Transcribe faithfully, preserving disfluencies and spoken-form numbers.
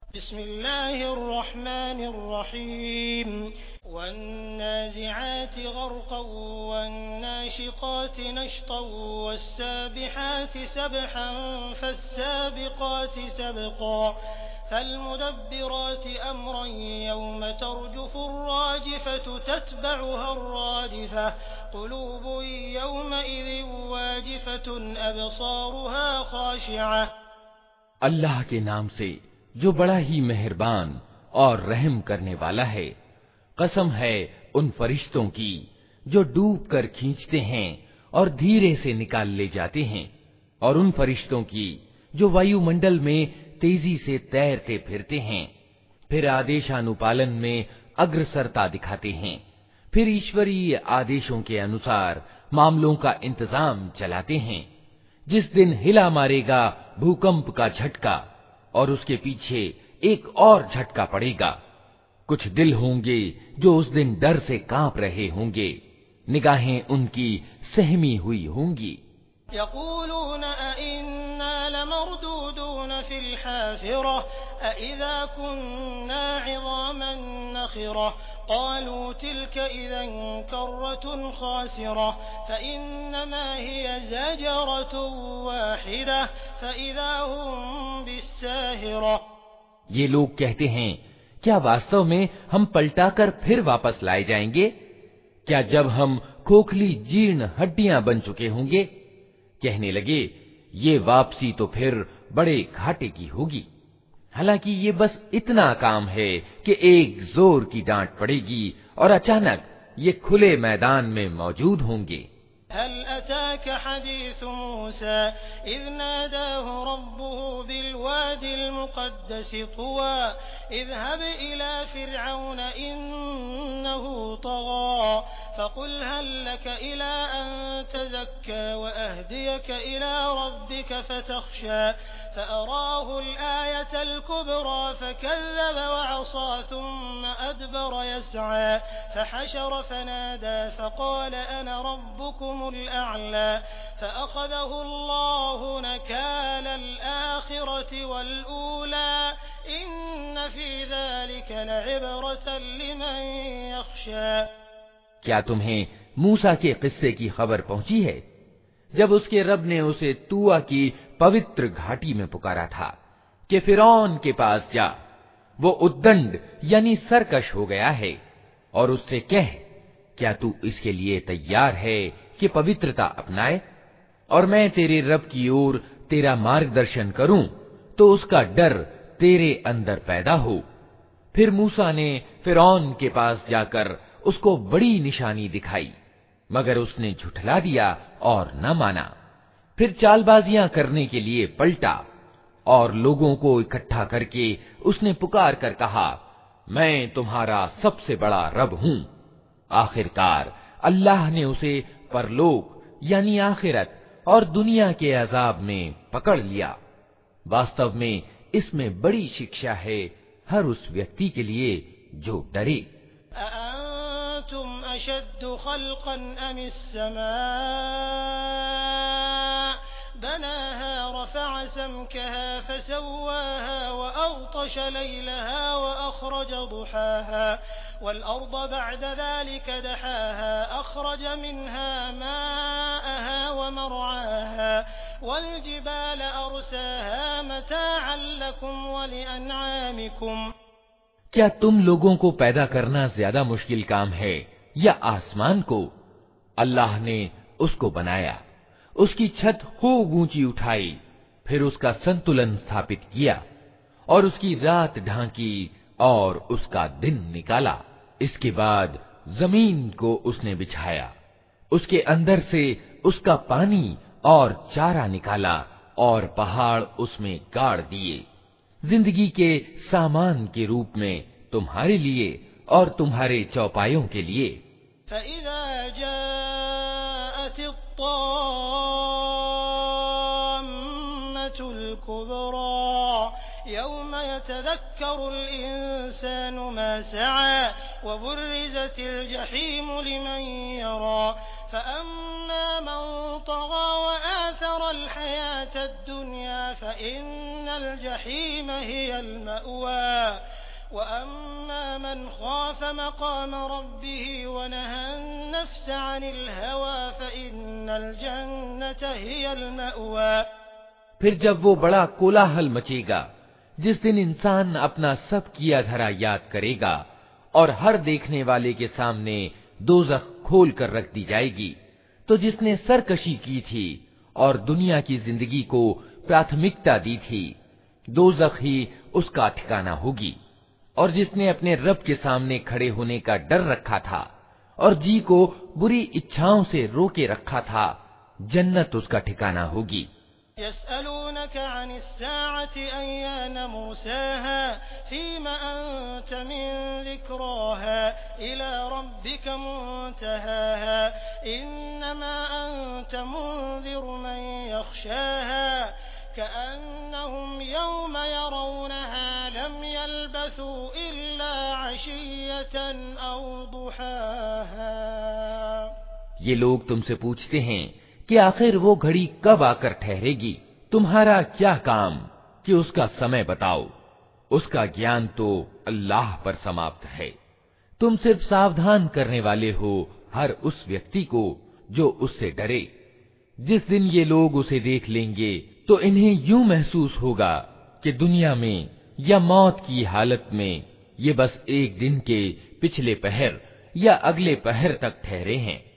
बिस्मिल्लाहिर्रहमानिर्रहीम वन्नाज़िआति ग़र्क़न वन्नाशिताति नश्तन वस्साबिहाति सबहन फस्साबिक़ाति सबक़ा फल्मुदब्बिराति अम्रन यौम तर्जुफुर्राजिफ़तु तत्बअुहार्रादिफ़ह क़ुलूबुन यौमइज़िन वाजिफ़तुन अबसारुहा ख़ाशिअह। अल्लाह के नाम से जो बड़ा ही मेहरबान और रहम करने वाला है। कसम है उन फरिश्तों की जो डूब कर खींचते हैं और धीरे से निकाल ले जाते हैं, और उन फरिश्तों की जो वायुमंडल में तेजी से तैरते फिरते हैं, फिर आदेशानुपालन में अग्रसरता दिखाते हैं, फिर ईश्वरीय आदेशों के अनुसार मामलों का इंतजाम चलाते हैं। जिस दिन हिला मारेगा भूकंप का झटका और उसके पीछे एक और झटका पड़ेगा। कुछ दिल होंगे जो उस दिन डर से कांप रहे होंगे, निगाहें उनकी सहमी हुई होंगी। यक़ूलून अइन्ना लमरदूदून फिल हाफ़िरह अइज़ा कुन्ना इज़ामन नख़िरह क़ालू तिल्क इज़न कर्रतुन ख़ासिरह फ़इन्नमा हिय ज़जरतुन वाहिदह फ़इज़ा हुम बिस्साहिरह। ये लोग कहते हैं, क्या वास्तव में हम पलटाकर फिर वापस लाए जाएंगे? क्या जब हम खोखली जीर्ण हड्डियां बन चुके होंगे? कहने लगे, ये वापसी तो फिर बड़े घाटे की होगी। हालांकि ये बस इतना काम है कि एक जोर की डांट पड़ेगी और अचानक ये खुले मैदान में मौजूद होंगे। हल अताक हदीस मूसा इज़ नादाहु रब्बुहु बिलवादिल मुक़द्दस तुवा इज़हब इला फ़िरऔन इन्नहु तग़ा फ़क़ुल हल लक इला अन तज़क्का व अहदियक इला रब्बिक फ़तख़शा फ़अराहु अल-आयतल कुब्रा फ़कज़्ज़ब वअसा थुम्म अदबर यस्आ फ़हशर फ़नादा फ़क़ाल अना रब्बुकुमुल अअला फ़अख़ज़हु अल्लाहु नकालल आख़िरति वल ऊला इन्न फ़ी ज़ालिक लइब्रतन लिमन यख़शा। क्या तुम्हें मूसा के किस्से की खबर पहुंची है, जब उसके रब ने उसे तुआ की पवित्र घाटी में पुकारा था कि फिरौन के पास जा, वो उद्दंड यानी सरकश हो गया है, और उससे कह, क्या तू इसके लिए तैयार है कि पवित्रता अपनाए और मैं तेरे रब की ओर तेरा मार्गदर्शन करूं तो उसका डर तेरे अंदर पैदा हो। फिर मूसा ने फिरौन के पास जाकर उसको बड़ी निशानी दिखाई, मगर उसने झुठला दिया और न माना। फिर चालबाजियां करने के लिए पलटा और लोगों को इकट्ठा करके उसने पुकार कर कहा, मैं तुम्हारा सबसे बड़ा रब हूं। आखिरकार अल्लाह ने उसे परलोक यानी आखिरत और दुनिया के अजाब में पकड़ लिया। वास्तव में इसमें बड़ी शिक्षा है हर उस व्यक्ति के लिए जो डरे। अअंतुम अशद्दु खल्क़न अमिस समा बनाहा रफ़अ समकहा फसव्वाहा वअग़तश लैलहा वअख़रज दुहाहा वल्अर्द बअद ज़ालिक दहाहा अख़रज मिन्हा माअहा वमरआहा वल्जिबाल अरसाहा मताअन लकुम वलिअनआमिकुम। क्या तुम लोगों को पैदा करना ज्यादा मुश्किल काम है या आसमान को? अल्लाह ने उसको बनाया, उसकी छत खूब ऊंची उठाई, फिर उसका संतुलन स्थापित किया और उसकी रात ढांकी और उसका दिन निकाला। इसके बाद जमीन को उसने बिछाया, उसके अंदर से उसका पानी और चारा निकाला और पहाड़ उसमें गाड़ दिए, जिंदगी के सामान के रूप में तुम्हारे लिए और तुम्हारे चौपायों के लिए। फ़इज़ा जाअतित्ताम्मतुल कुब्रा यौम यतज़क्करुल इंसानु मा सआ वबुर्रिज़तिल जहीमु लिमन यरा फ़अम्मा मन तग़ा वआथरल हयातद दुनिया फ़इन्नल जहीम हियल मअवा वअम्मा मन ख़ाफ़ मक़ाम रब्बिही वनहन नफ्स अनिल हवा फ़इन्नल जन्नत हियल मअवा। फिर जब वो बड़ा कोलाहल मचेगा, जिस दिन इंसान अपना सब किया धरा याद करेगा और हर देखने वाले के सामने दोज़ख खोल कर रख दी जाएगी, तो जिसने सरकशी की थी और दुनिया की जिंदगी को प्राथमिकता दी थी, दोज़ख ही उसका ठिकाना होगी। और जिसने अपने रब के सामने खड़े होने का डर रखा था और जी को बुरी इच्छाओं से रोके रखा था, जन्नत उसका ठिकाना होगी। यसअलूनक अनिस्साअति अय्यान मुर्साहा फीमा अंत मिन ज़िक्राहा इला रब्बिक मुंतहाहा इन्नमा अंत मुंज़िरु मन यख्शाहा कअन्नहुम यौम यरौनहा लम यल्बसू इल्ला अशिय्यतन औ दुहाहा। ये लोग तुमसे पूछते हैं कि आखिर वो घड़ी कब आकर ठहरेगी, तुम्हारा क्या काम कि उसका समय बताओ। उसका ज्ञान तो अल्लाह पर समाप्त है। तुम सिर्फ सावधान करने वाले हो हर उस व्यक्ति को जो उससे डरे। जिस दिन ये लोग उसे देख लेंगे तो इन्हें यूं महसूस होगा कि दुनिया में या मौत की हालत में ये बस एक दिन के पिछले पहर या अगले पहर तक ठहरे हैं।